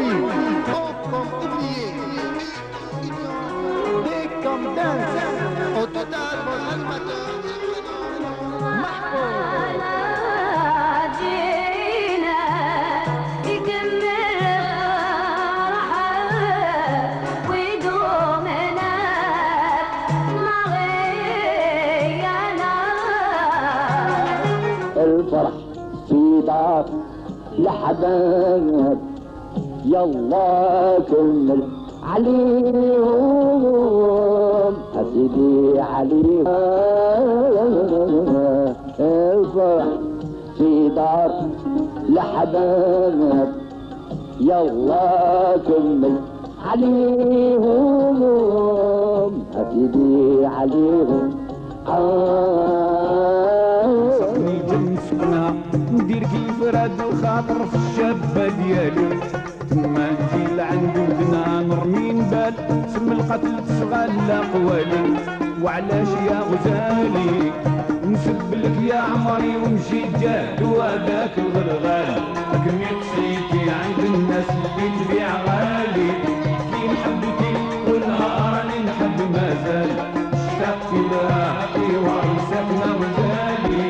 nuit, oh comme oublié, dès comme dingue, au total vos animateurs, Mahfouz. الفرح في دار لحباب يلا كمل عليهم أسيدي عليهم الفرح في دار لحباب يلا كمل عليهم أسيدي عليهم صفني تمسكنا ندير كيف راد الخاطر في الشابة ديالي تما نجي لعند ودنا نرمي نبال سم القتل تشغل قوالي وعلاش يا غزالي نسب لك يا عمري ونمشي جاد وهذاك الغلغال لكن يقصيتي عند الناس اللي تبيع غالي كي نحبتي والنهار اللي نحب مازال اشتقت لها في وعي ساكنة وزالي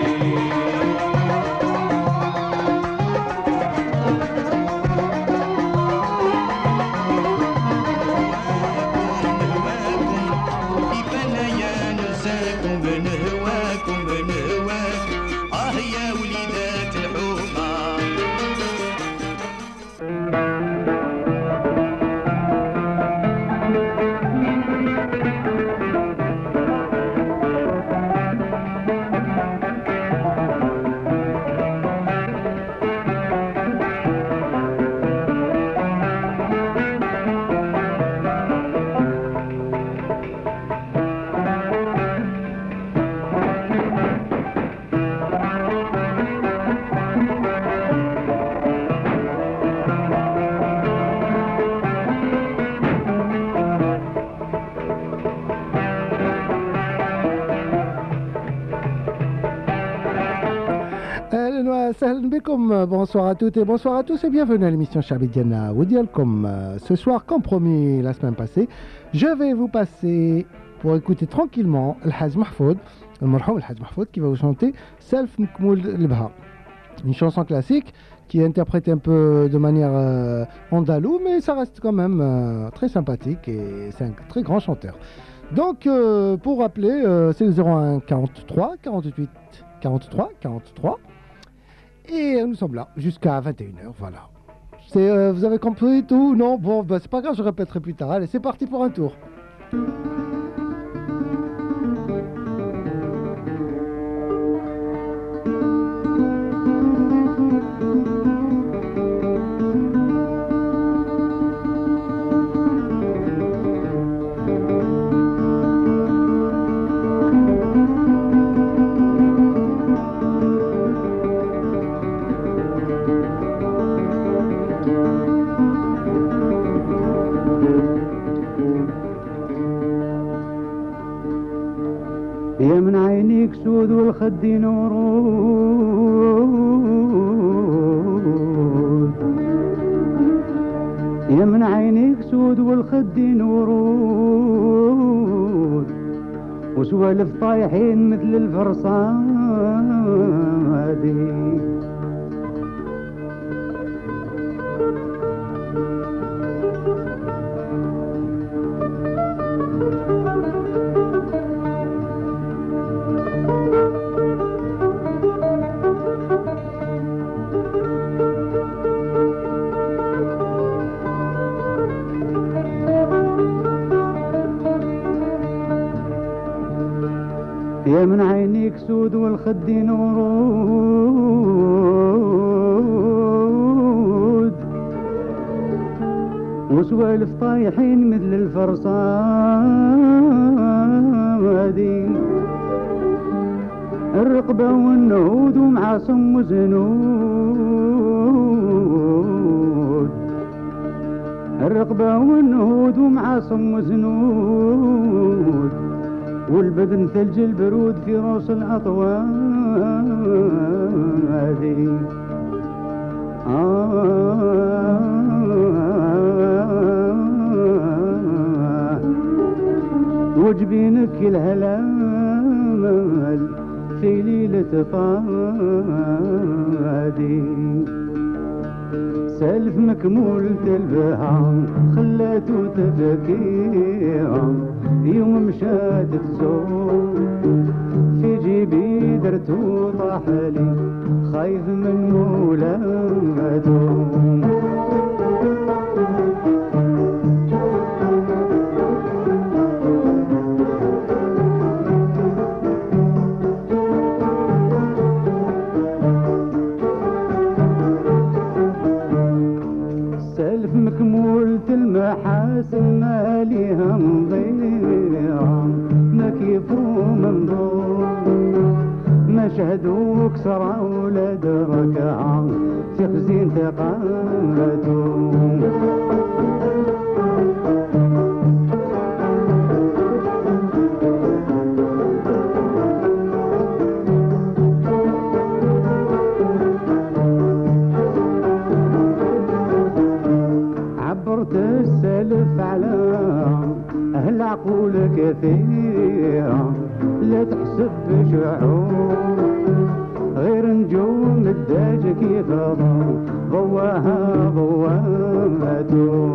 Bonsoir à toutes et bonsoir à tous et bienvenue à l'émission Chabidiana Woudialcom. Ce soir, comme promis la semaine passée, je vais vous passer pour écouter tranquillement le Haj Mahfouz, le marhoum El Haj Mahfouz qui va vous chanter Self Mkmoul Lebha, une chanson classique qui est interprétée un peu de manière andalou, mais ça reste quand même très sympathique et c'est un très grand chanteur. Donc, pour rappeler, c'est le 01 43 48 43 43. Et nous sommes là jusqu'à 21h, voilà. Vous avez compris tout? Non? Bon, bah, c'est pas grave, je répéterai plus tard. Allez, c'est parti pour un tour. يا من عينيك سود والخدين ورود يا من عينيك سود والخدين ورود وسوالف طايحين مثل الفرصادي يا من عينيك سود والخدين ورود وسوالف طايحين مثل الفرصادي الرقبة والنهود ومعاصم وزنود الرقبة والنهود ومعاصم وزنود والبدن ثلج البرود في روس الأطوادي وجبينك الهلال في ليلة فادي سالف مكمول تلبها خلاته تفكيها يوم مشات تزور في جيبي درتو طاحلي خايف من مولاته مكمولة المحاسن ما ليها مضيعة ما كيفو منظور ما شهدوك سرع ولا دركعة في خزين تقالته السلف على أهل عقول كثيرة لا تحسب بشعور غير نجوم الداج كيف ضواها ضواته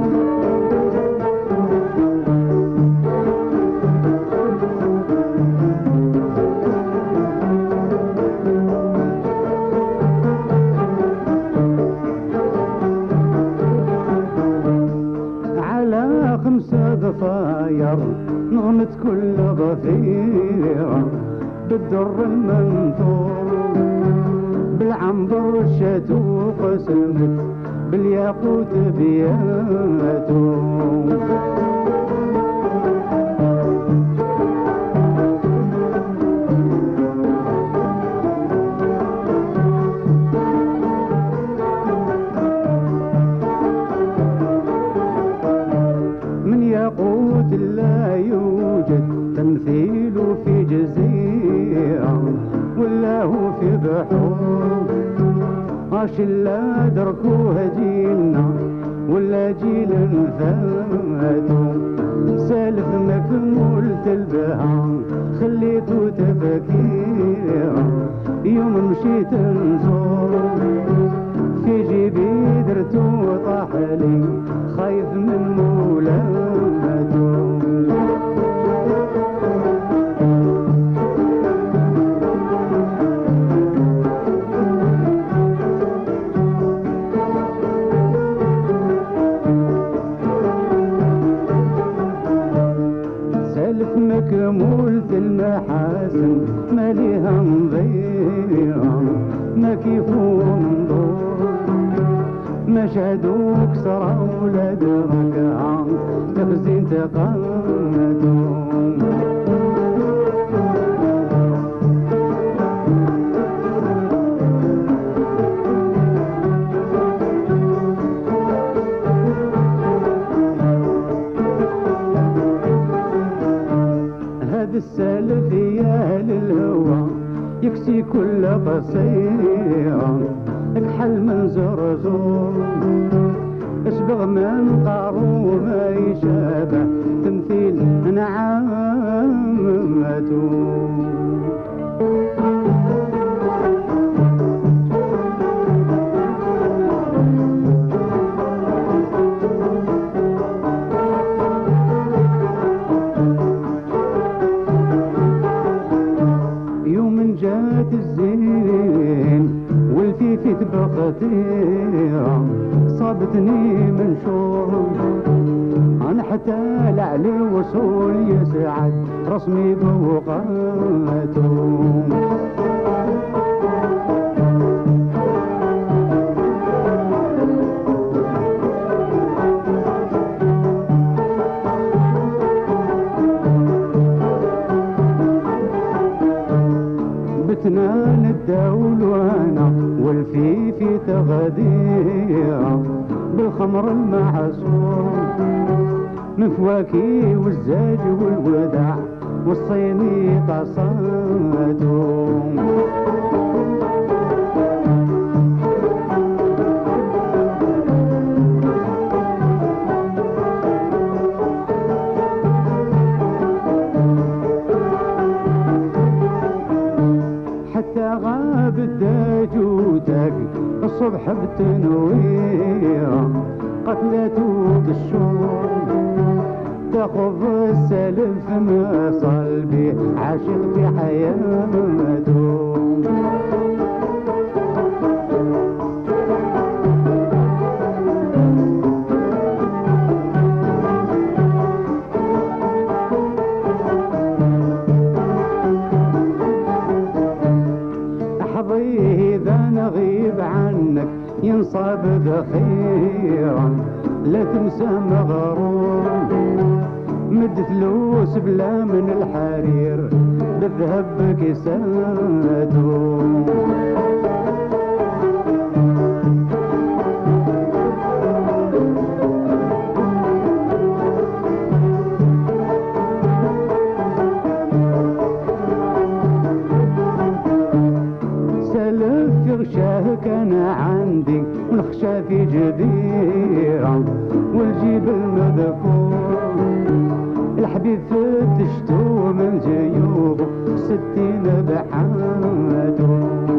خمسة ضفاير نغمت كل ضفيرة بالدر المنثور بالعنبر الشاتو قسمت بالياقوت بياته ياقوت لا يوجد تمثيل في جزيرة ولا هو في بحور عاش لا دركوها جيلنا ولا جيل فاتو سالف مكمول تلبها خليتو تفكيرة يوم مشيت نزور في جيبي درتو طاحلي خايف من مولاته سالف مكمولة المحاسن ما ليها مضيعة ما كيفو منظور ما شهدوك سرع ولا دركعة تخزين تقالته هذا السالف يا أهل الهوى يكسي كل قصيرة الحل من زرزور اشبغ من قارو ما يشابه تمثيل نعامته يوم جات الزين والفيفي بخطيرة صابتني من شوق أنا حتى لعلي وصول يسعد رسمي بوقاته بتنا نداول وانا والفيفي تغديرة بالخمر المعصور من فواكه والزاج والوداع والصيني طاساته تغاب الداجوتك الصبح بتنويرة قتلته بالشوق تاخذ السلف ما صلبي عاشق بحياته احظيه اذا نغيب عنك ينصاب ذخيرا لا تنسى مغرور مد فلوس بلا من الحرير بالذهب بكساته سلف يغشاه كان عندي ونخشى في جديرة والجيب المذكور الحبيب فتشتو من جيوبه 60 بحاته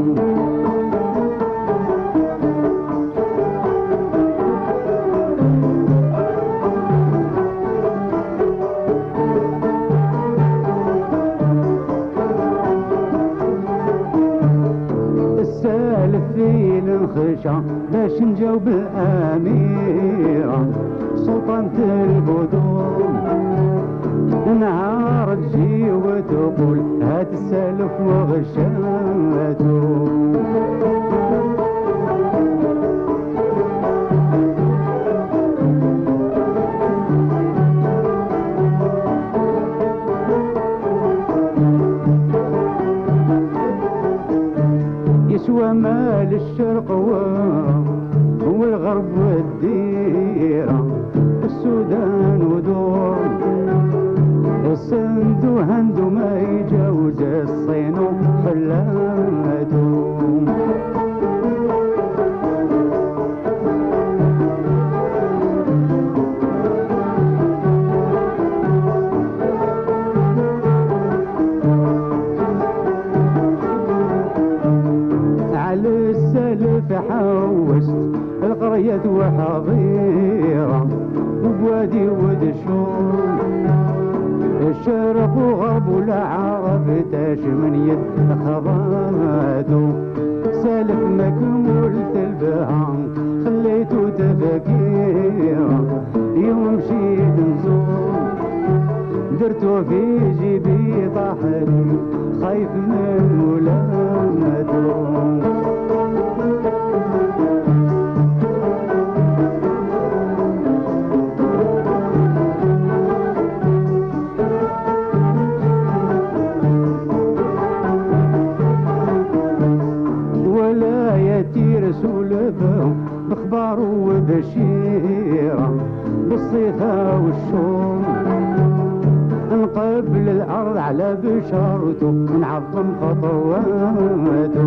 السالف في الانخشى باش نجاوب الأميرة سلطانة البدور نهار تجي وتقول هات السلف وغشاته يسوى مال الشرق والغرب والديرة السودان ودور السند وهند ما يجاوز الصين وحلاته على السلف حوست القرية وحظيرة وبوادي ودشور الشرق وغرب والعرب تاش من يد خضاته سالف مكمول البهام خليته تفكيرا يوم مشيت نزور درتو في جيبي طاحني خايف من ملامته رسول بخبار وبشيرة بالصيفة والشوم نقبل الأرض على بشارته نعظم خطواته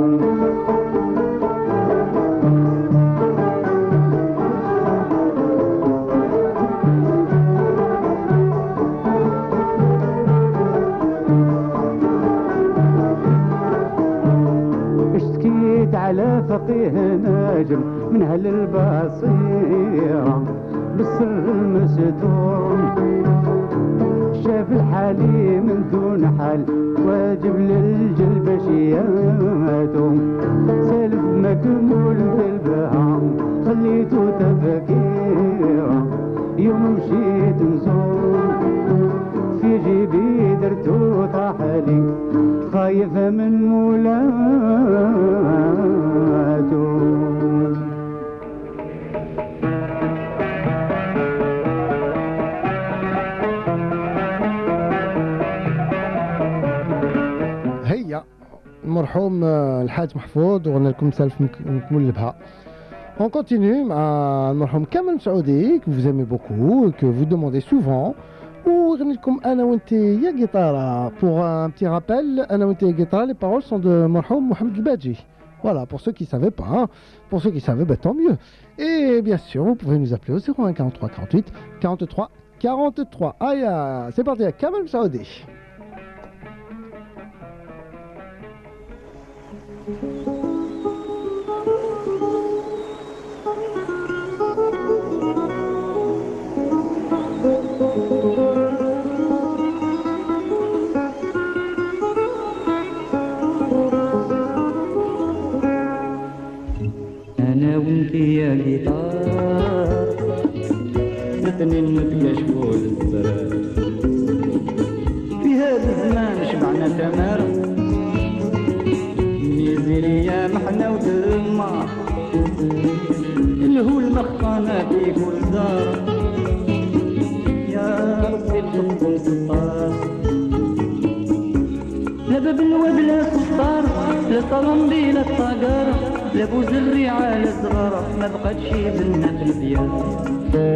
على فقيه ناجم من أهل البصيرة بالسر المستور شاف الحالي من دون حال واجب للجلب شياته سالف مكمول بالبهام خليته تفكيرة يوم مشيت نزور في جيبي درتو طاحلي خايف من مولاته هيا المرحوم الحاج محفوظ وغنى لكم سالف نكمل بها. On continue مع المرحوم كامل مسعودي que vous aimez beaucoup que vous demandez souvent. وغني لكم انا وانت يا guitare. Pour un petit rappel, انا وانت يا guitare, les paroles sont de مرحوم محمد الباجي. Voilà, pour ceux qui ne savaient pas, hein. Pour ceux qui savaient, bah, tant mieux. Et bien sûr, vous pouvez nous appeler au 01 43 48 43 43. Aïe, c'est parti avec Kamel Saoudi. انا وانتي يا جيتار الاثنين نتكشفوا للزرار في هذا الزمان شبعنا تمارا ميزيريا محنا ودمار الهو المخطانة في كل دار يا ربي تحكم ستار لا باب الواد لا سطار لا صالون بلا طاقارة لا بوزري على صغارة ما بقاتش بنا في البيار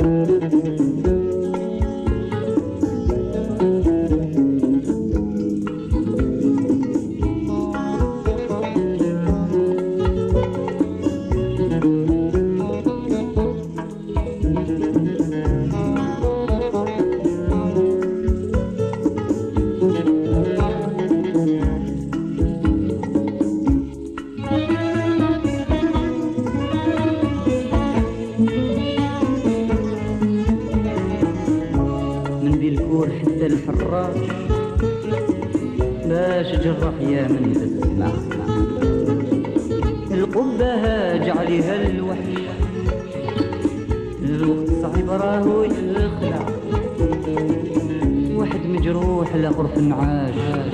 حتى الحراش باش جرح يا من تسمع القبة هاج عليها الوحش الوقت صعيب راهو يخلع واحد مجروح الاخر في النعاش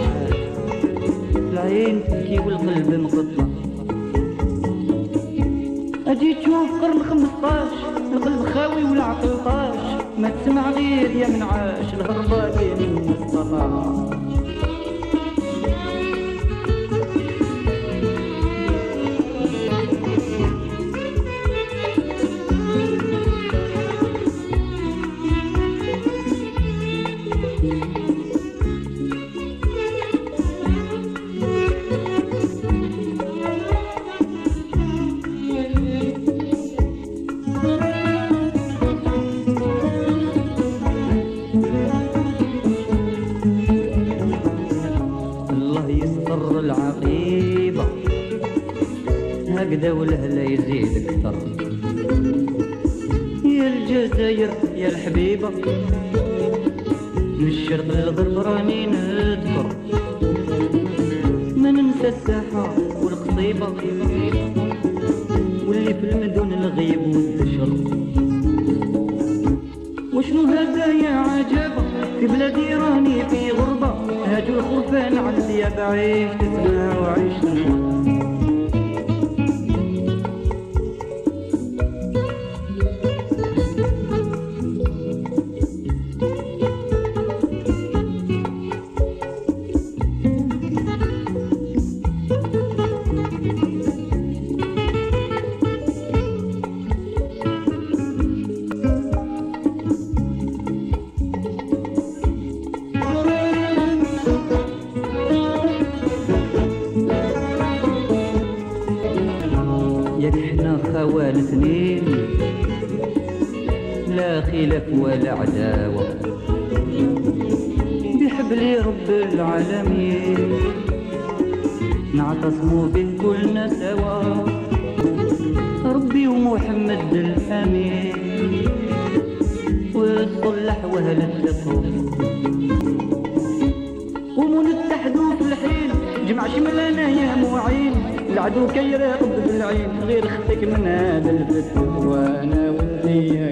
العين تبكي والقلب مقطع اجي تشوف قرن 15 القلب خاوي والعقل طاش ما تسمع غير يا منعاش الهربة من الصفا العقيبة هكذا والهلا يزيد اكثر يا الجزائر يا الحبيبة من الشرق للغرب راني نذكر ما ننسى الساحة والقصيبة واللي في المدن الغيب والتشر وشنو هذا يا عجبة في بلادي راني في غربة هاجوا الخرفان علي يا بعيش تسمع وعيش تسمع خوان اثنين لا خلاف ولا عداوة بحبل رب العالمين نعتصموا به كلنا سوا ربي ومحمد الأمين والصلح وهل التقوى قوموا نتحدوا في الحين جمع شملنا يا معين العدو كيراقب بالعين غير خفك من هذا الفتح وانا وانتي يا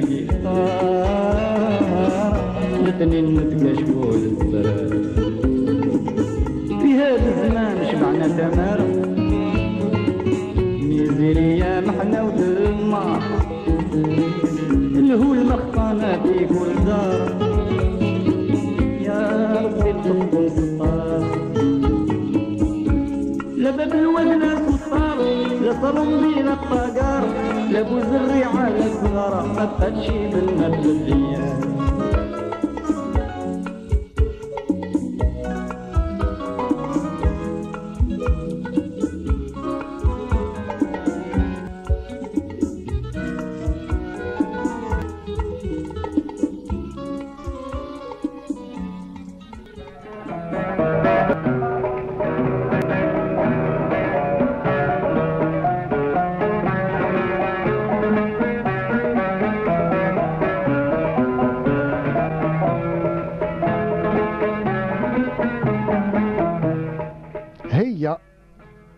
جيتار الاثنين نتكشفوا للزرار في هذا الزمان شبعنا تمارا ميزيريا محنا ودمار الهو المخطانة في كل دار يا ربي تحكم ستار لا باب الواد لا سطار لا صالون بلا الطاقار لا بوزري على الزغارة ما بقاتش بنا بالديار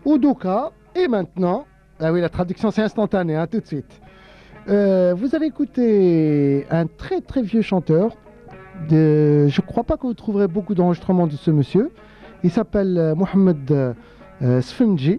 Udoka. Et maintenant, ah oui, la traduction c'est instantané, hein, tout de suite. Vous allez écouter un très très vieux chanteur. Je crois pas que vous trouverez beaucoup d'enregistrements de ce monsieur. Il s'appelle Mohamed Sfenji.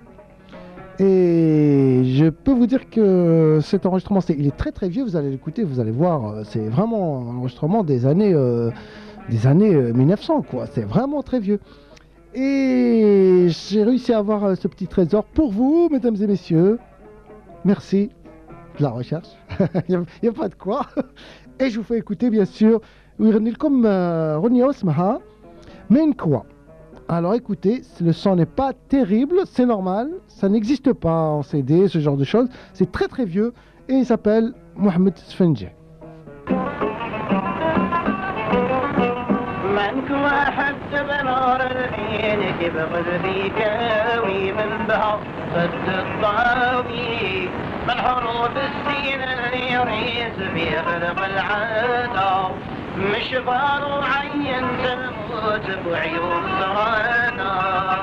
Et je peux vous dire que cet enregistrement, il est très très vieux. Vous allez l'écouter, vous allez voir, c'est vraiment un enregistrement des années 1900, quoi. C'est vraiment très vieux. Et j'ai réussi à avoir ce petit trésor pour vous, mesdames et messieurs. Merci de la recherche. Il n'y a pas de quoi. Et je vous fais écouter, bien sûr, comme Ronia Osmaha, mais quoi. Alors écoutez, le son n'est pas terrible, c'est normal, ça n'existe pas en CD, ce genre de choses. C'est très très vieux et il s'appelle Mohamed Sfenji. منك واحد بنار العين كبغل بيكاوي من بها صد الطاوي من حروب السين اللي يريز في غرق العادة مشبار وعين تموت بعيون سرانا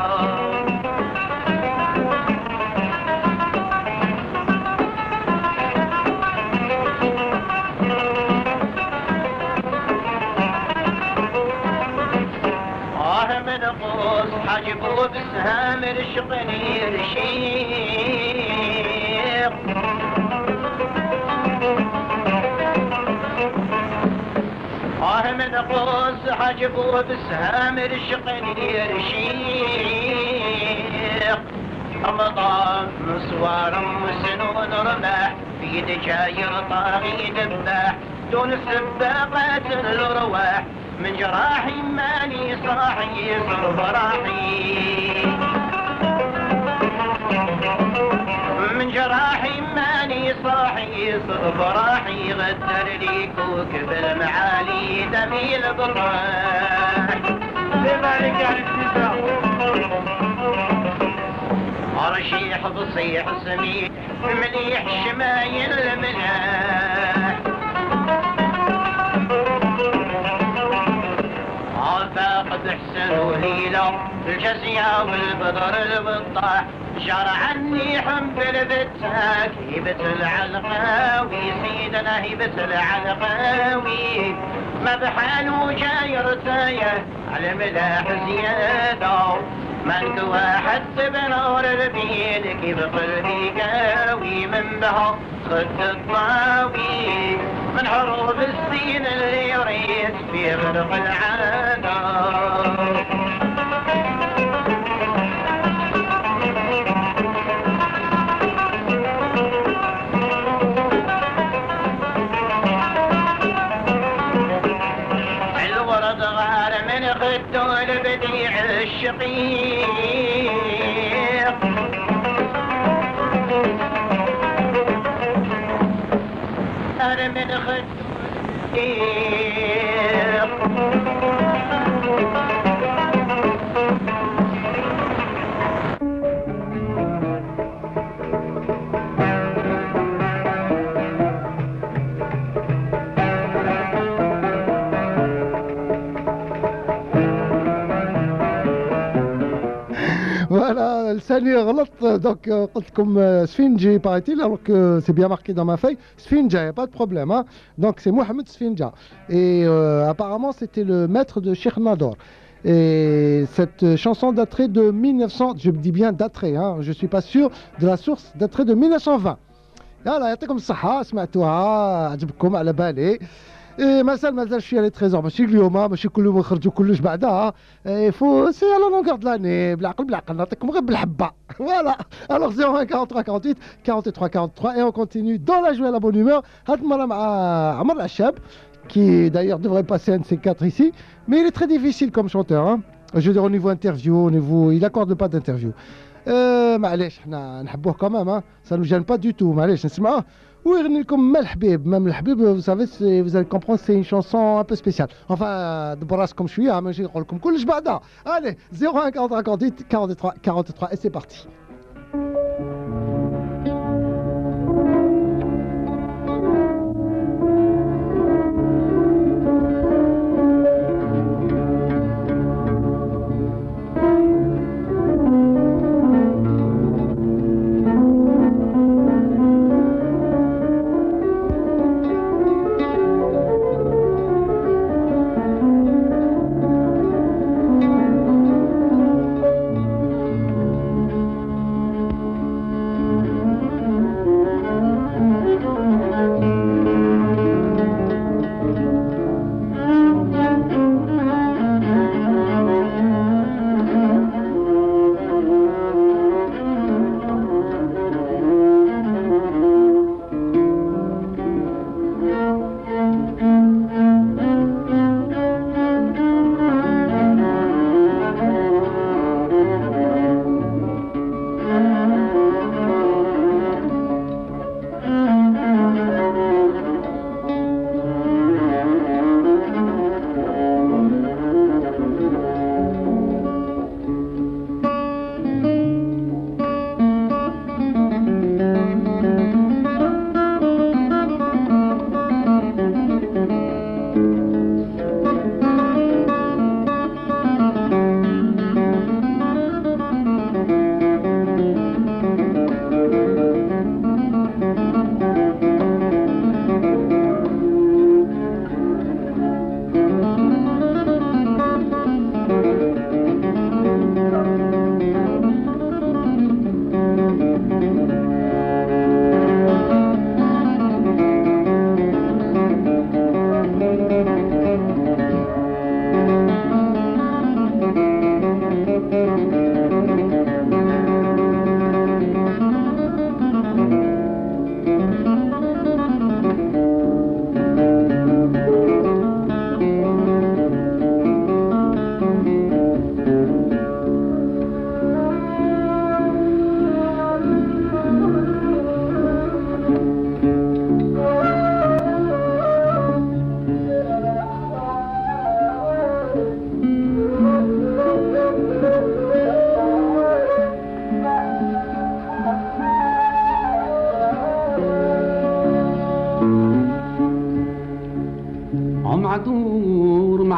من قوس حجبوا بسهام رشقني رشيق من قوس حجبوا بسهام رشقني رشيق أمضى مسوار وسنون رماح في دجاير طاغي دباح دون سباقات الرواح من جراحي ماني صاحي صرف راحي من جراحي ماني صاحي صرف راحي غدر لي كوكب المعالي دميل بالراح لذلك الاكتفاء رشيح بصيح سميح مليح شمايل الملاح فاقد حسن وليلة الجزية والبدر البطاح جار عني حب البتاك هيبة العلقاوي سيدنا هيبة العلقاوي ما بحاله جاي رتايه على ملاح زيادة منك واحد بنور البيد كيف قلبي قاوي من بها خد الطاوي من حروب السين اللي يريد في غرق العادة الورد غار من خده البديع الشقيق أنا من خده Voilà, le Sani donc قلت لكم Sfinji paraît-il, alors que c'est bien marqué dans ma feuille. Sfinja, il n'y a pas de problème. Hein. Donc c'est Mohamed Sfinja. Et apparemment c'était le maître de Sheikh Nador. Et cette chanson daterait de 1900, je dis bien daterait, hein, je ne suis pas sûr de la source, daterait de 1920. يلا يعطيكم الصحة سمعتوها عجبكم على بالي. مازال شويه لي تريزور ماشي اليوم ماشي كل يوم نخرجوا كلش بعدها فو سي على لونغور دو لاني بالعقل نعطيكم غير بالحبه فوالا الوغ 01 43 48 43 43 et on continue dans la joie et la bonne humeur هاد المره مع عمر العشاب qui d'ailleurs devrait passer un de ces quatre ici mais il est très difficile comme chanteur hein. Je veux dire au niveau interview au niveau il accorde pas d'interview معليش حنا نحبوه quand même hein. Ça nous gêne pas du tout معليش نسمعوه ويغني لكم ما الحبيب même الحبيب vous savez vous allez comprendre c'est une chanson un peu spéciale enfin دبر راسكم شويه ماشي نقول لكم كلش بعدا allez 01 48 43 43 et c'est parti.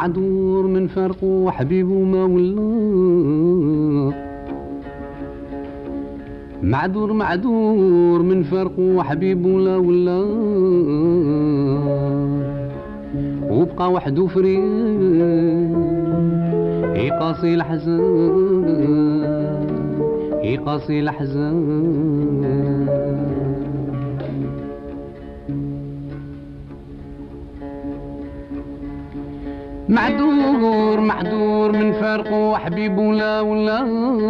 معذور من فرقه حبيبه ما ولا معذور من فرقه حبيبه لا ولا وبقى وحده فريد يقاسي الحزن يقاسي الحزن معذور من فرقه حبيبه لا ولا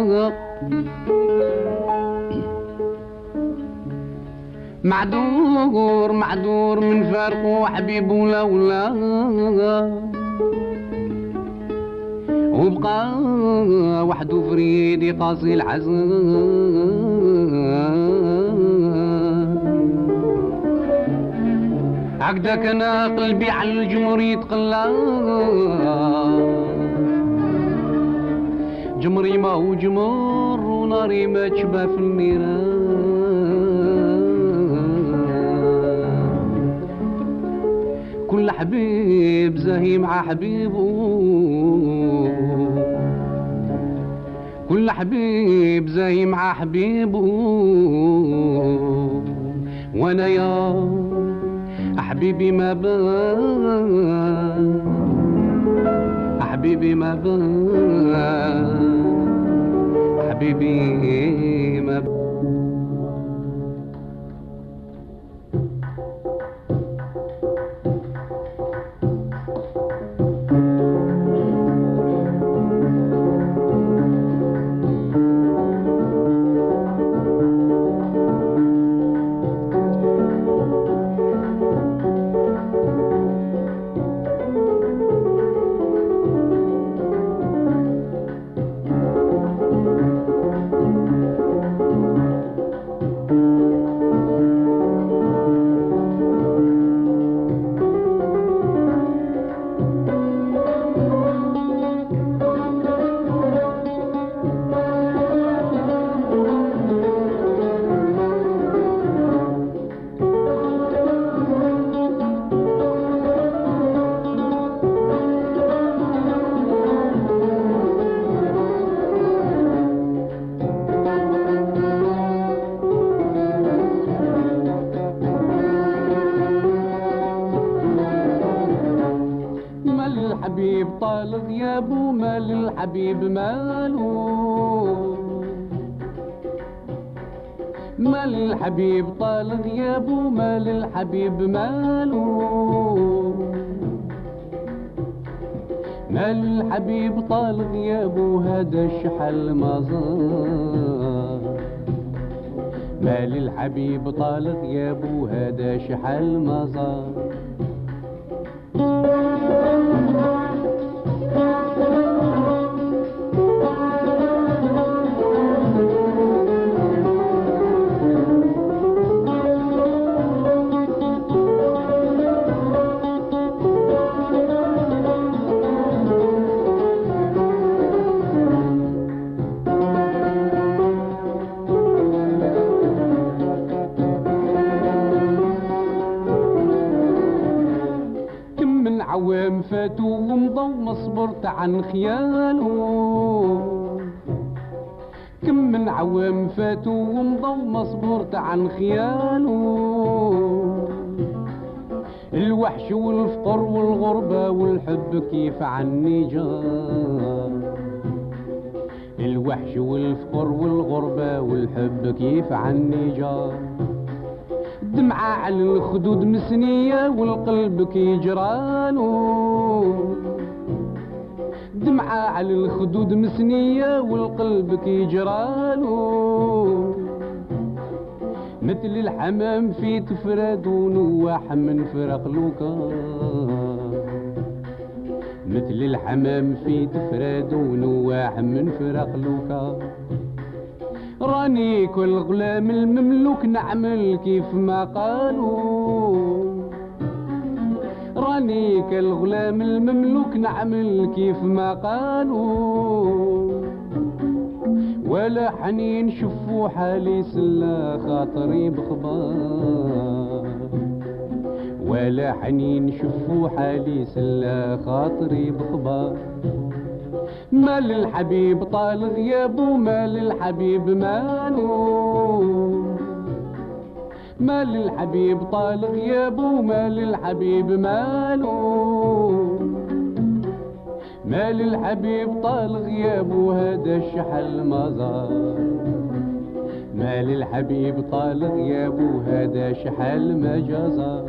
معذور من فرقه حبيبه لا ولا وبقى وحده فريد يقاسي الحزن عقدك انا قلبي على الجمر يتقلى جمري ما هو جمر وناري ما تشبه في النيران كل حبيب زاهي مع حبيبه كل حبيب زاهي مع حبيبه وانا يا حبيبي ما بان حبيبي ما بان حبيبي ما بان الحبيب طال غيابه مال الحبيب ماله مال الحبيب طال غيابه مال الحبيب ماله مال الحبيب طال غيابه هذا الشحال ما زار مال الحبيب طال غيابه هذا شحال ما زار عوام فاتوا ومضوا ما صبرت عن خياله كم من عوام فاتوا ومضوا ما صبرت عن خياله الوحش والفقر والغربة والحب كيف عني جار الوحش والفقر والغربة والحب كيف عني جار دمعة على الخدود مسنية والقلب كي جرالو دمعة على الخدود مسنية والقلب كي جرالو مثل الحمام في تفرد ونواح من فرق لوكا مثل الحمام في تفرد ونواح من فرق لوكا راني كل غلام المملوك نعمل كيف ما قالوا راني كل غلام المملوك نعمل كيف ما قالوا ولا حنين شفوا حالي سلا خاطري بخبار ولا حنين شفوا حالي سلا خاطري بخبار. مال الحبيب طال غيابه مال الحبيب مالو، مال الحبيب طال غيابه مال الحبيب مالو، مال الحبيب طال غيابه هذا الشحل مزار. مال الحبيب طال غيابه هذا شحال ما جزار.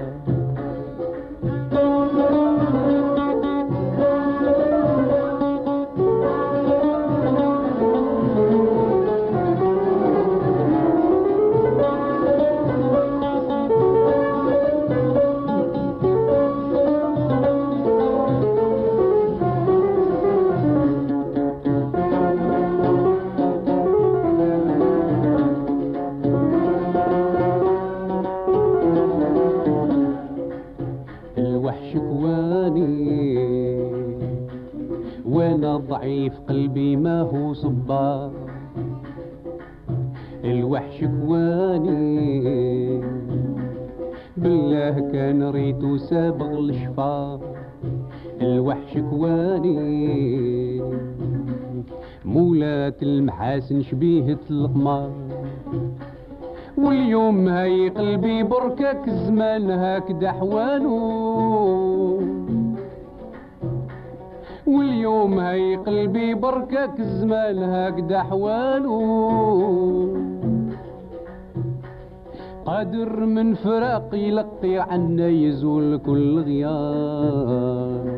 وانا ضعيف قلبي ما هو صبار. الوحش كواني بالله كان ريتو سابغ الشفار. الوحش كواني مولات المحاسن شبيهة القمار. واليوم هاي قلبي بركك الزمان هكذا حوالو. واليوم هاي قلبي بركك الزمان هكذا حوالو. قادر من فراق يلقي عنا يزول كل غيار.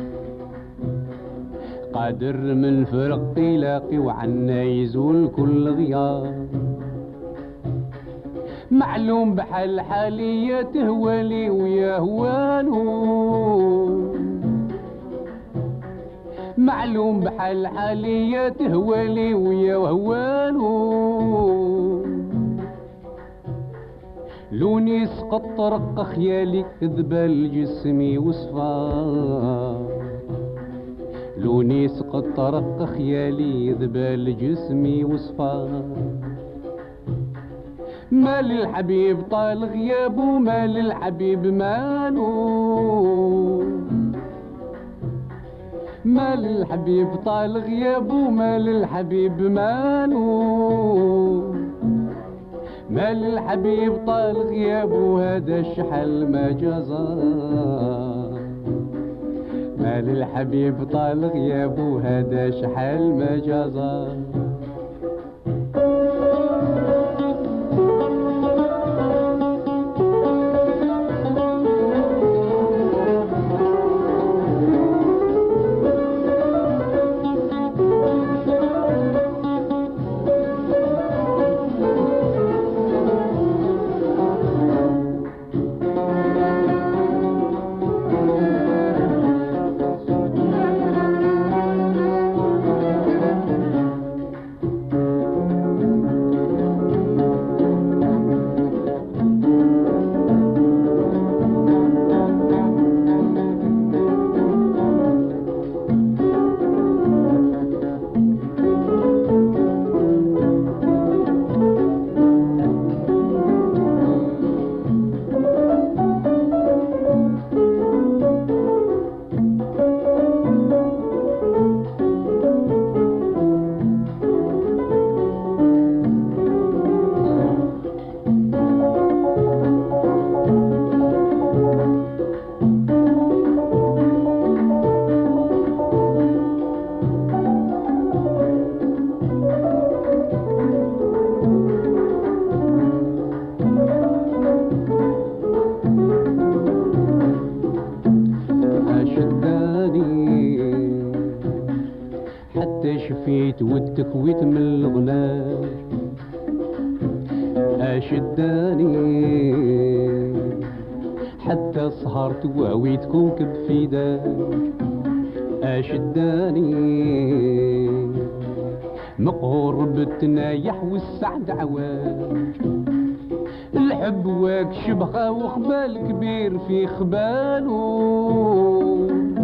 قادر من فراق يلاقي وعنا يزول كل غيار. معلوم بحال حالية تهوالي ويا هوالو. معلوم بحال حالية تهوالي ويا هوالو. لوني سقط رق خيالي ذبل جسمي وصفار. لوني سقط رق خيالي ذبل جسمي وصفار. مال الحبيب طال غيابه مال الحبيب مالو. مال الحبيب طال غيابه مال الحبيب مالو. مال الحبيب طال غيابه هذا الشحل ما جزار. مال الحبيب طال غيابه هذا شحل ما جزار. ودك من الغناء أشداني حتى سهرت وهويت كوكب في دار. أشداني مقهور بالتنايح والسعد عواج. الحب واك شبخة وخبال كبير في خبالو.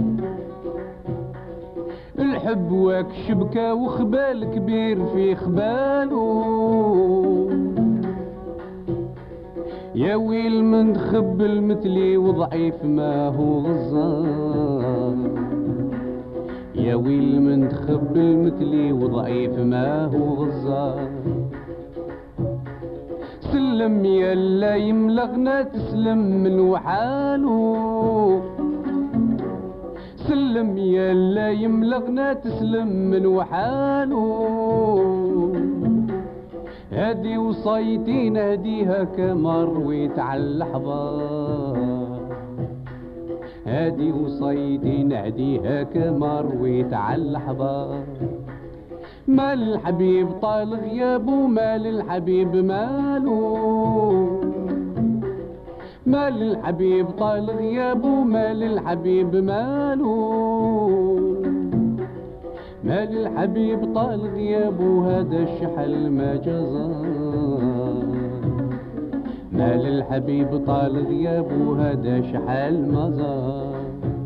الحب واك شبكة وخبال كبير في خبالو. يا ويل من تخبل مثلي وضعيف ما هو غزار، يا ويل من تخبل مثلي وضعيف ما هو غزار. سلم يلا يملغنا تسلم من وحالو، سلم يلا يملغنا تسلم من وحالو. هادي وصيتي نهديها كما رويت على الحضار، هادي وصيتي نهديها كما رويت على الحضار. مال الحبيب طال غيابه، مال الحبيب مالو، مال الحبيب طال غيابه، مال الحبيب مالو. مال الحبيب طال غيابه هذا الشحل ما جزار، مال الحبيب طال غيابه هذا شحال ما زار.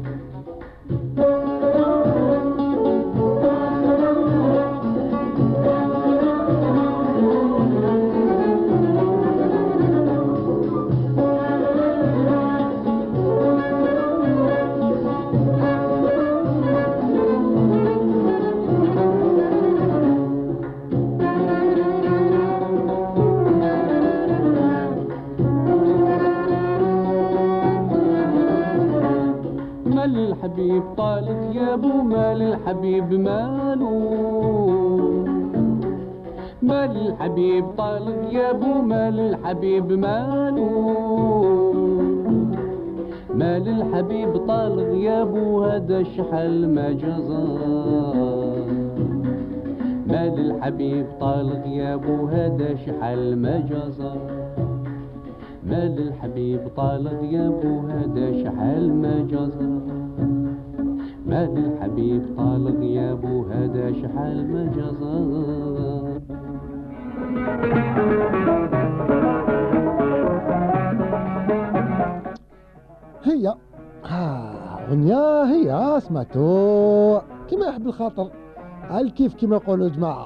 الحبيب طال غيابه، مال الحبيب مالو، مال الحبيب طال غيابه، مال الحبيب مالو. مال الحبيب طال غيابه هذا الشحال ما جزار، مال الحبيب طال غيابه هذا شحال ما جزار. مال الحبيب طال غيابه هذا شحال ما جزار، مال الحبيب طال غيابه هذا شحال ما جزار. هي غنية هي سمعتو كيما يحب الخاطر على الكيف كيما يقولوا جماعة.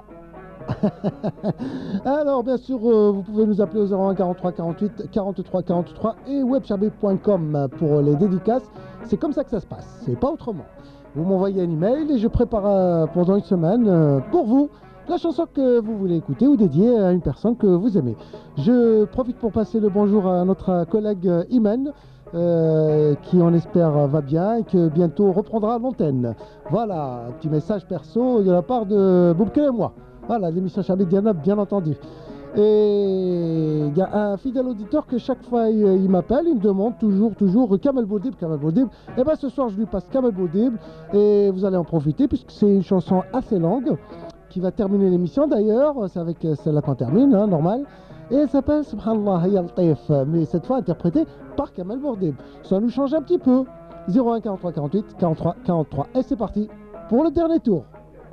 Alors bien sûr vous pouvez nous appeler au 01 43 48 43 43 et webchabib.com pour les dédicaces. C'est comme ça que ça se passe, c'est pas autrement. Vous m'envoyez un email et je prépare pendant une semaine pour vous la chanson que vous voulez écouter ou dédiée à une personne que vous aimez. Je profite pour passer le bonjour à notre collègue Imen qui on espère va bien et que bientôt reprendra l'antenne. Voilà, un petit message perso de la part de Boubkel et moi. Voilà, l'émission Chabit Diana, bien entendu. Et il y a un fidèle auditeur que chaque fois il m'appelle, il me demande toujours Kamel Boudib, Kamel Boudib. Et bien ce soir je lui passe Kamel Boudib et vous allez en profiter puisque c'est une chanson assez longue qui va terminer l'émission d'ailleurs, c'est avec celle-là qu'on termine, hein, normal. Et elle s'appelle Subhanallah Hayal Taif, mais cette fois interprétée par Kamel Boudib. Ça nous change un petit peu. 01 43 48 43 43. Et c'est parti pour le dernier tour.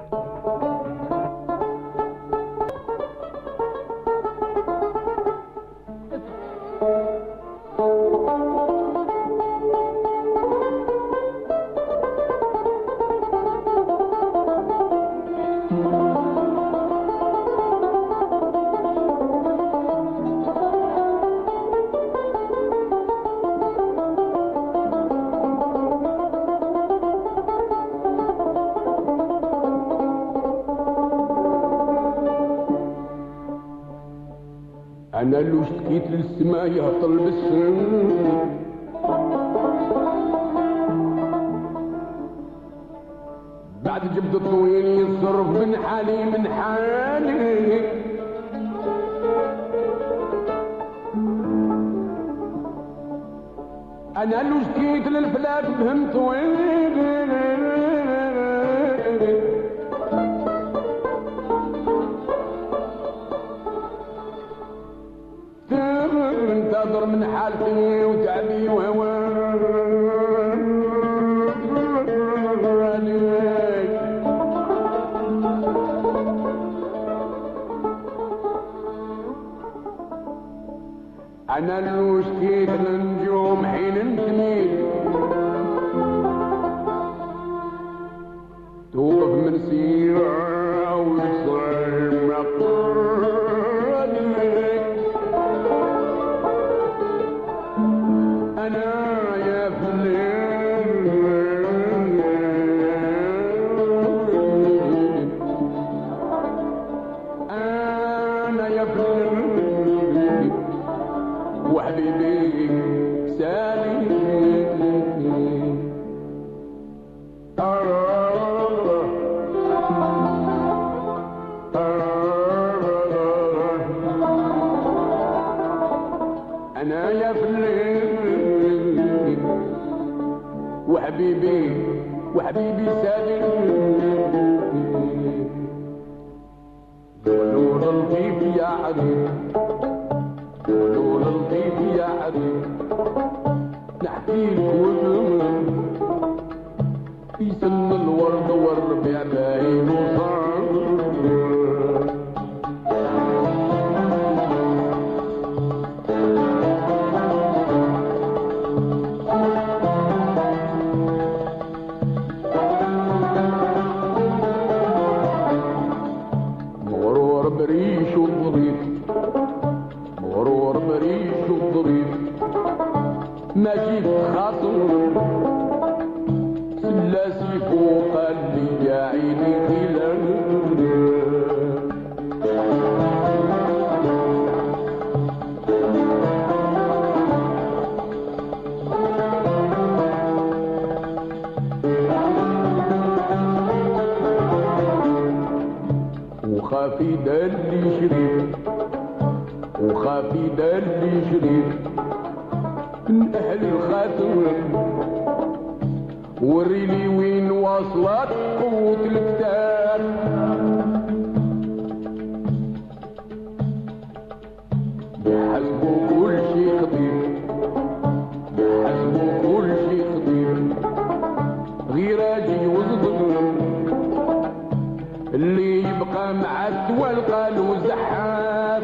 أنا لو اشتكيت للسما يهطل بالسن، بعد جبد طويل يصرف من حالي من حالي. أنا لو اشتكيت للفلات بهم طويل، انتظر من حالتي وتعبي أنا لو شكيت للنجوم حين تميل توقف من سيرة وتصير مقر وحبيبي سالي انا يا فلان وحبيبي سالي قولوا لطيف يا حبيبي قولوا لطيف يا حبيبي نحكي لكم في سن الورد والربيع باين وصار مرور بريش وضريف مرور بريش وضريف ما جيت خاطر سلاسي فوق اللي يا عيني خلال وخافي دلي شريف وخافي دلي شريف من اهل الخاتم وريلي وين وصلت قوة الكتاب بحسبوا كل شي خطير بحسبوا كل شي خطير غير اجي وصدم اللي يبقى مع الدول قالوا زحاف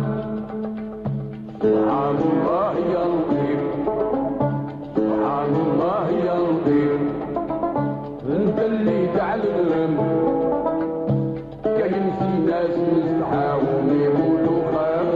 سبحان الله يا لطيف سبحان الله يا لطيف انت اللي تعلم كاين في ناس مستحاهم يقولوا خاف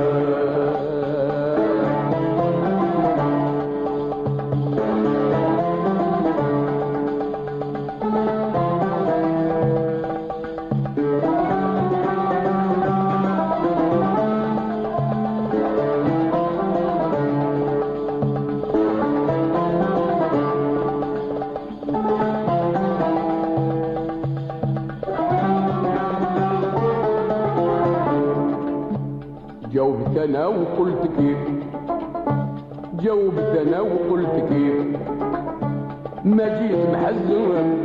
جاوبت انا وقلت كيف جاوبت انا وقلت كيف ما جيت محزن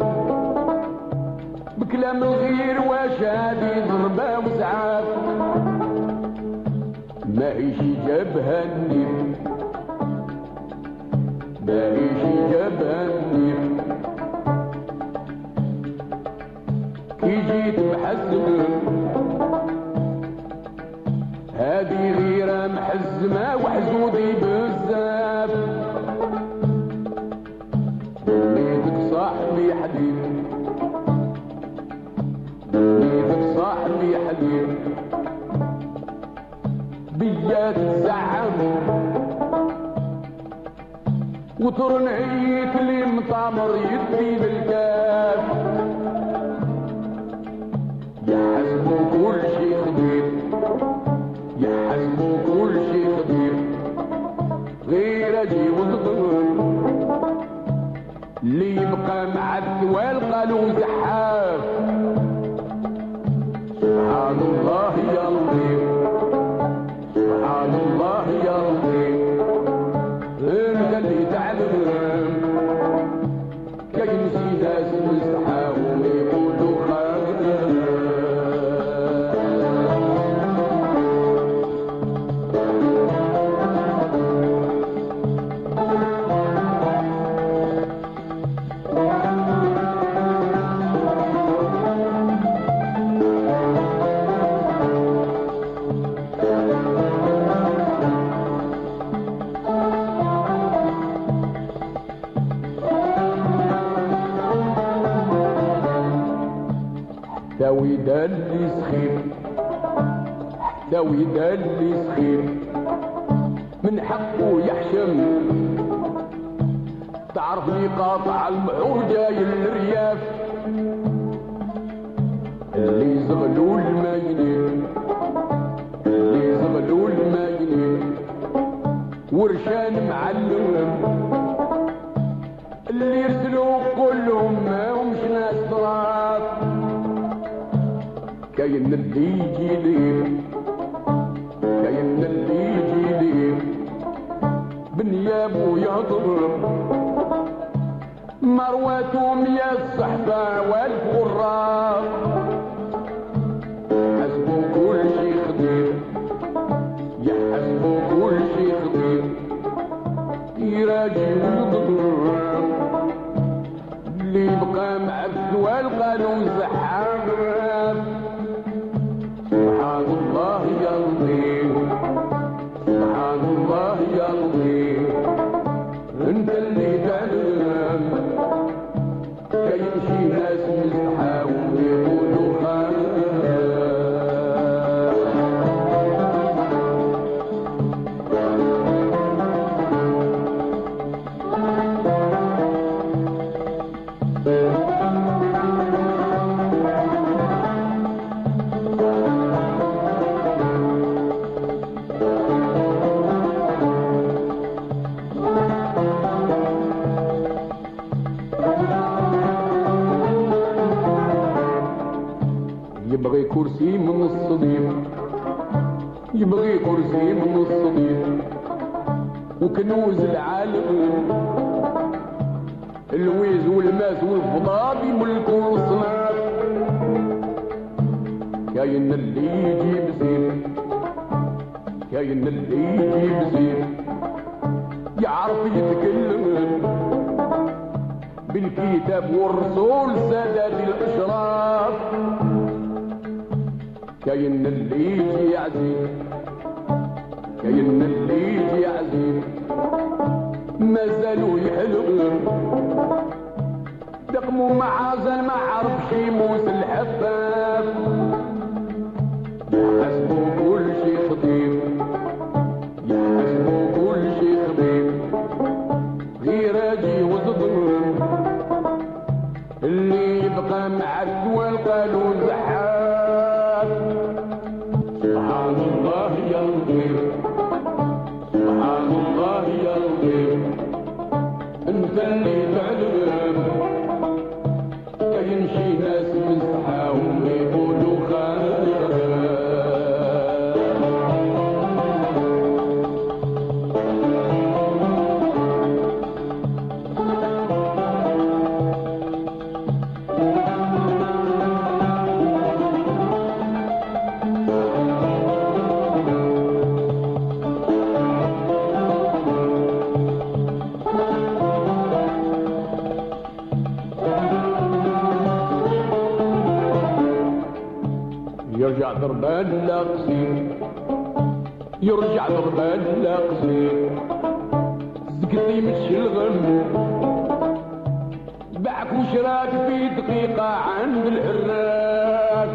بكلام الغير واش هادي ضربه وزعاف ما هيش جابها النيف ما هيش جابها النيف كي جيت محزن هادي غيرة محزمة وحزودي بزاف بنيتك صاحبي حبيب بنيتك صاحبي حبيب بيا تزعم وترنعيت لي مطامر يدي بالكاف يحسبوا كل شي خبيب يحسبوا كل شي خبير غير اجي وصدم اللي يبقى مع الثوال قالوا زحاف سبحان الله يا لطيف سبحان الله يا لطيف انت اللي تعلم كاين شي ناس مستحاهم يقولوا خاف حتى دلي سخيف حتى دلي سخيف من حقه يحشم تعرفني قاطع المحور جاي الرياف اللي زغلول ما ينير اللي زغلول ما ينير ورشان معلم اللي يرسلوا كلهم ما همش ناس طراف. كاين اللي يجي لي كاين اللي يجي لي بنيابو يضرب مرواتهم يا الصحبة والفراق. حسبوا كل شي خديم يحسبوا كل شي خديم يراجي ويضرب اللي بقى معفن والقانون زحام. سبحان الله يا لطيف سبحان الله يا لطيف انت اللي تعلم. كاين شي ناس مزحاهم يقولوا خير يبغي كرسي من الصديق يبغي كرسي من الصديق وكنوز العالم الويز والماس والفضاء بيملكوا الصناف. كاين اللي يجيب زين كاين اللي يجيب زين يعرف يتكلم بالكتاب والرسول سادات الاشراف. كاين اللي يجي عزيز كاين اللي يجي عزيز ما زالوا يحلم دقموا معازن ما عرفش يموت الحباب. يحسبوا كل شي خطيب يحسبوا كل شي خطيب غير اجي وتضرب اللي يبقى مع الدول قالوا زحاب. سبحان الله يا لطيف سبحان الله يا لطيف انت اللي تعلم. كاين شي ناس مزحاهم يقولوا خير يرجع ضربان لا قصير يرجع ضربان لا قصير زقتي مشي الغم باعك وشراك في دقيقة عند الحراك.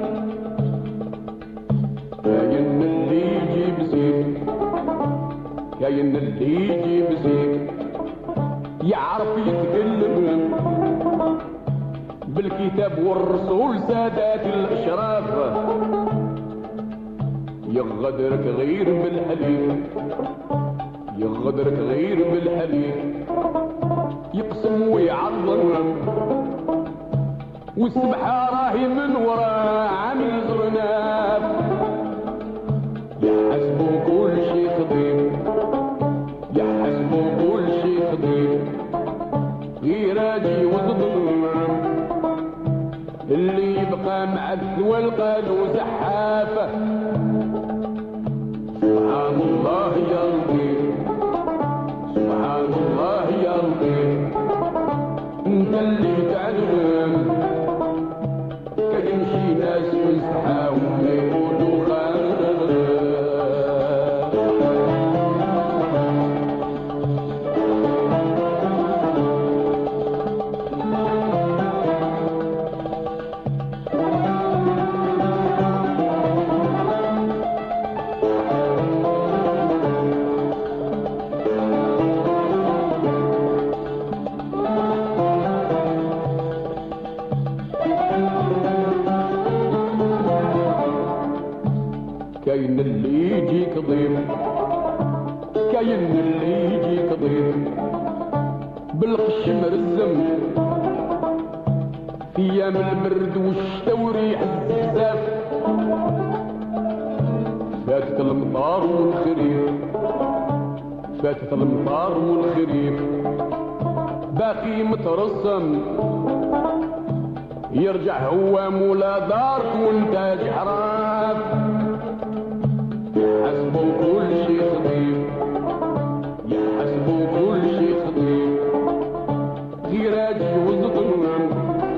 كاين اللي يجيب زين كاين اللي يجيب زين يعرف يتكلم بالكتاب والرسول سادات الاشراف. يغدرك غير بالحليف يغدرك غير بالحليف يقسم ويعظم والسبحة راهي من وراه عامل زرناب. يحسبوا كل شي خطيب يحسبوا كل شي خطيب غير اجي وتضرب اللي يبقى مع الدول قالوا زحافة. سبحان الله يا لطيف سبحان الله يا لطيف انت اللي تعلم. كاين شي ناس مزحاهم يقولوا خير كاين اللي يجيك ضيف كاين اللي يجي كضيف بالقش مرزم في ايام البرد والشتا وريح الزفاف فاتت المطار والخريف فاتت المطار والخريف باقي مترسم يرجع هو مولا دارك وانت جحراف يحسبوا كل شي خطيب يحسبوا كل شي خطيب غير جوز ظلم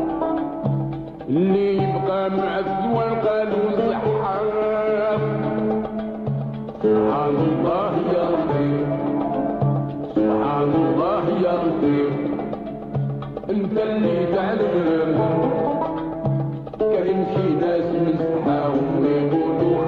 اللي يبقى معز والقالوا زحاف سبحان الله يا ربي سبحان الله يا ربي انت اللي تعلم كاين شي ناس مزحاهم يقولوا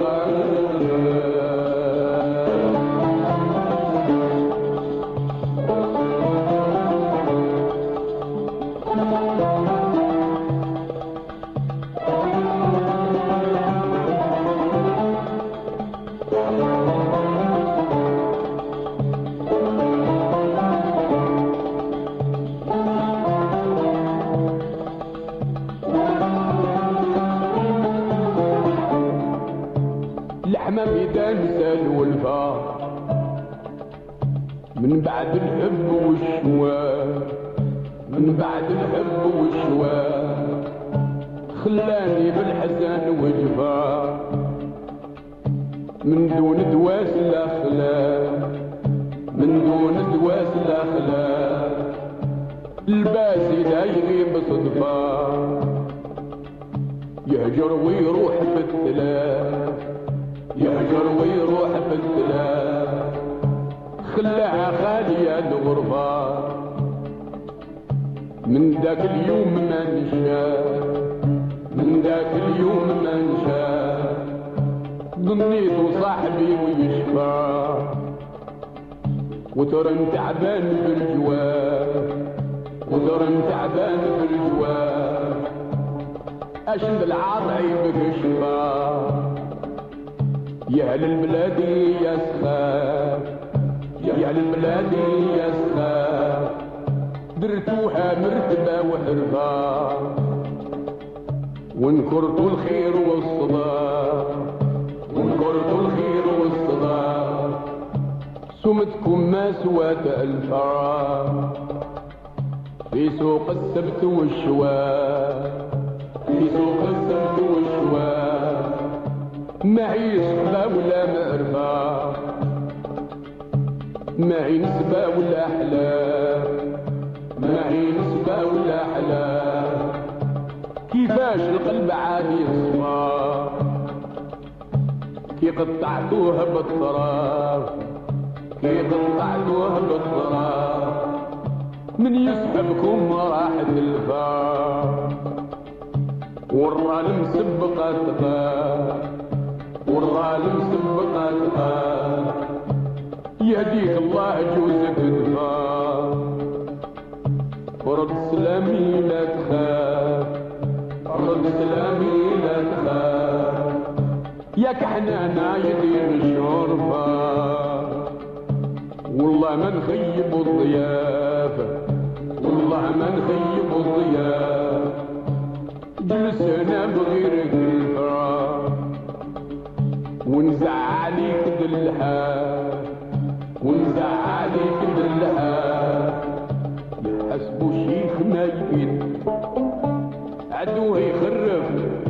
من بعد الحب والشواء من بعد الحب والشواء خلاني بالحزن وجفا من دون دواس الاخلاق من دون دواس الاخلاق الباسي لا يغيب صدفة يهجر ويروح في التلاف يهجر ويروح في التلاف خلاها خالية الغربة من ذاك اليوم ما نشاف من ذاك اليوم ما نشاف ظنيت صاحبي ويشفى وترى تعبان في الجواب وترى تعبان في الجواب اشد العار عيبك شفا يا اهل البلاد يا سخاف يا اهل البلاد يا سخاف درتوها مرتبة وحرفة ونكرتوا الخير والصدى ونكرتوا الخير والصدى سمتكم ما سوات ألفا في سوق السبت والشواء في سوق السبت والشواء معي صحبة ولا معرفة معي نسبة ولا حلال معي نسبة ولا حلال كيفاش القلب عادي يصفى كي قطعتوه بالطراف كي قطعتوه بالطراف من يسحبكم راحت الفا والرالم سبقت غا والرالم سبقت غا يهديك الله جوزك دفا ورد سلامي لا تخاف رد سلامي لا تخاف ياك حنانا يدير الشرفة والله ما نخيب الضيافة والله ما نخيب الضيافة جلسنا بغيرك الفراق ونزع عليك دلحة ونزع عليك دلحة يحسبوا شيخ ما يبيد عدوه يخرف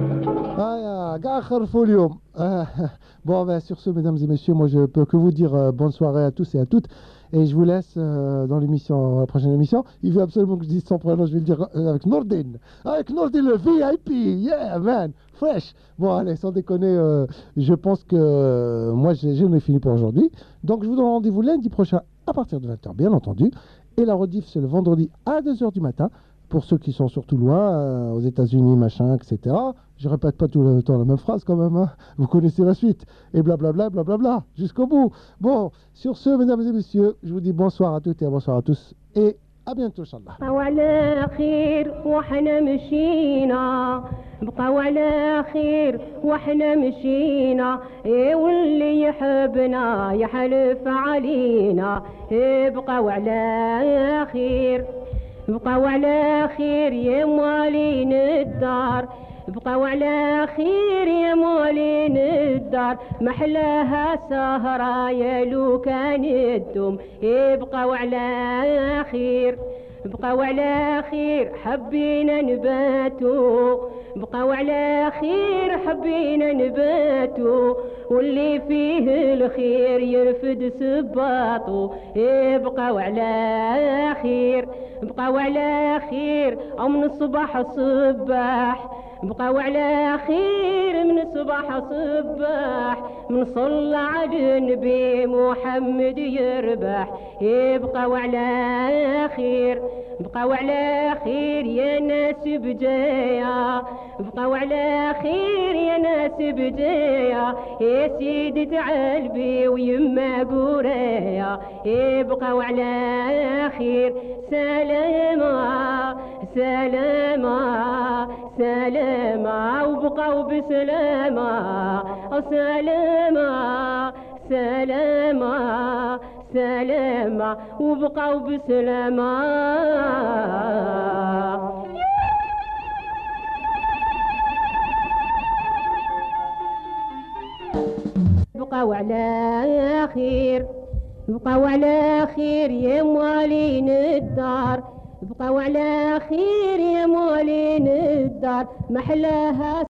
Bon, ben, sur ce, mesdames et messieurs, moi je peux que vous dire bonne soirée à tous et à toutes. Et je vous laisse dans l'émission, la prochaine émission. Il veut absolument que je dise son prénom, je vais le dire avec Nordin. Avec Nordin le VIP, yeah man, fresh. Bon, allez, sans déconner, je pense que moi j'en ai fini pour aujourd'hui. Donc je vous donne rendez-vous lundi prochain à partir de 20h, bien entendu. Et la rediff, c'est le vendredi à 2h du matin. Pour ceux qui sont surtout loin, aux États-Unis, machin, etc. Je répète pas tout le temps la même phrase quand même, hein. Vous connaissez la suite. Et blablabla, blablabla, jusqu'au bout. Bon, sur ce, mesdames et messieurs, je vous dis bonsoir à toutes et bonsoir à tous. Et ابيانتو ان شاء الله. وعلى خير واحنا مشينا، بقى وعلى خير واحنا مشينا، واللي يحبنا يحلف علينا، بقى وعلى خير، بقى وعلى خير يا موالين الدار، بقى وعلى خير يا موالين الدار، محلاها سهرة يا لو كان الدم، يبقى وعلى خير، بقى وعلى خير حبينا نباتو، بقى وعلى خير حبينا نباتو، واللي فيه الخير يرفد سباطو، يبقى وعلى خير، بقى وعلى خير من الصباح صباح، بقى وعلى خير من الصباح صباح، من صلى على النبي محمد يربح، يبقى وعلى خير، بقى وعلى خير يا ناس بجايا، بقى وعلى خير يا ناس بجايا، يا سيدي تعالبي ويما قوريا، يبقى وعلى خير سلامة سلامة سلامة، وبقوا بسلامة سلامة سلامة سلامة، وبقوا بسلامة. بقوا على خير، بقوا على خير يا موالين الدار، بقوا على خير يا موالين الدار، محلاها